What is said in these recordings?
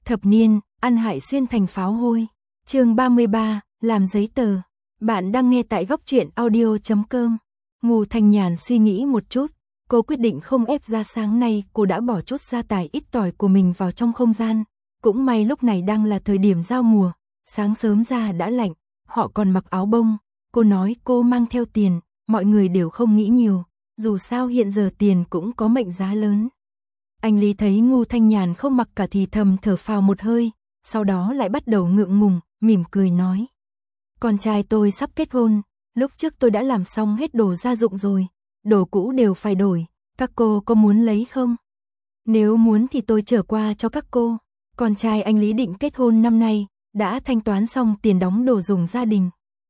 Thập niên, ăn hại xuyên thành pháo hôi. Chương 33, làm giấy tờ. Bạn đang nghe tại góc truyện audio.com. Ngô Thanh Nhàn suy nghĩ một chút, cô quyết định không ép ra. Sáng nay cô đã bỏ chút gia tài ít tỏi của mình vào trong không gian. Cũng may lúc này đang là thời điểm giao mùa, sáng sớm ra đã lạnh, họ còn mặc áo bông. Cô nói cô mang theo tiền, mọi người đều không nghĩ nhiều, dù sao hiện giờ tiền cũng có mệnh giá lớn. Anh Lý thấy Ngô Thanh Nhàn không mặc cả thì thầm thở phào một hơi, sau đó lại bắt đầu ngượng ngùng, mỉm cười nói. Con trai tôi sắp kết hôn, lúc trước tôi đã làm xong hết đồ gia dụng rồi, đồ cũ đều phải đổi, các cô có muốn lấy không? Nếu muốn thì tôi trở qua cho các cô. Con trai anh Lý định kết hôn năm nay, đã thanh toán xong tiền đóng đồ dùng gia đình.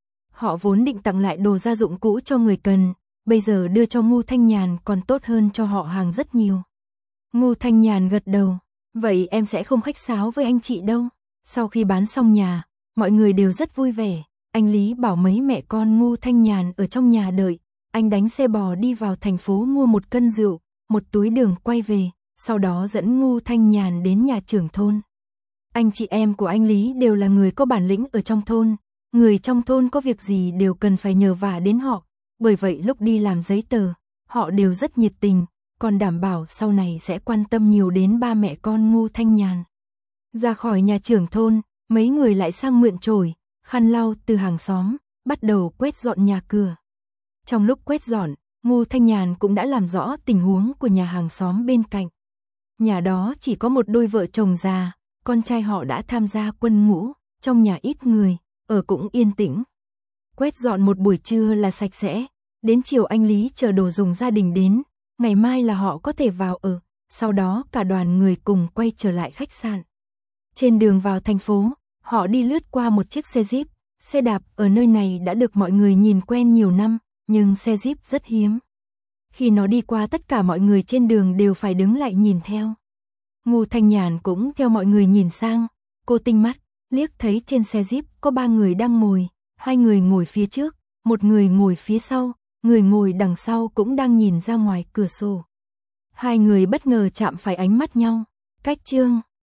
Họ vốn định tặng lại đồ gia dụng cũ cho người cần, bây giờ đưa cho Ngô Thanh Nhàn còn tốt hơn cho họ hàng rất nhiều. Ngô Thanh Nhàn gật đầu, vậy em sẽ không khách sáo với anh chị đâu. Sau khi bán xong nhà, mọi người đều rất vui vẻ. Anh Lý bảo mấy mẹ con Ngô Thanh Nhàn ở trong nhà đợi, anh đánh xe bò đi vào thành phố mua 1 cân rượu, 1 túi đường quay về, sau đó dẫn Ngô Thanh Nhàn đến nhà trưởng thôn. Anh chị em của anh Lý đều là người có bản lĩnh ở trong thôn, người trong thôn có việc gì đều cần phải nhờ vả đến họ, bởi vậy lúc đi làm giấy tờ, họ đều rất nhiệt tình, còn đảm bảo sau này sẽ quan tâm nhiều đến ba mẹ con Ngô Thanh Nhàn. Ra khỏi nhà trưởng thôn, mấy người lại sang mượn chổi, khăn lau từ hàng xóm, bắt đầu quét dọn nhà cửa. Trong lúc quét dọn, Ngô Thanh Nhàn cũng đã làm rõ tình huống của nhà hàng xóm bên cạnh. Nhà đó chỉ có một đôi vợ chồng già, con trai họ đã tham gia quân ngũ, trong nhà ít người, ở cũng yên tĩnh. Quét dọn một buổi trưa là sạch sẽ, đến chiều anh Lý chờ đồ dùng gia đình đến, ngày mai là họ có thể vào ở, sau đó cả đoàn người cùng quay trở lại khách sạn. Trên đường vào thành phố, họ đi lướt qua một chiếc xe Jeep, xe đạp ở nơi này đã được mọi người nhìn quen nhiều năm, nhưng xe Jeep rất hiếm. Khi nó đi qua tất cả mọi người trên đường đều phải đứng lại nhìn theo. Ngô Thanh Nhàn cũng theo mọi người nhìn sang, cô tinh mắt, liếc thấy trên xe Jeep có 3 người đang ngồi, 2 người ngồi phía trước, 1 người ngồi phía sau, người ngồi đằng sau cũng đang nhìn ra ngoài cửa sổ. 2 người bất ngờ chạm phải ánh mắt nhau. Cách chương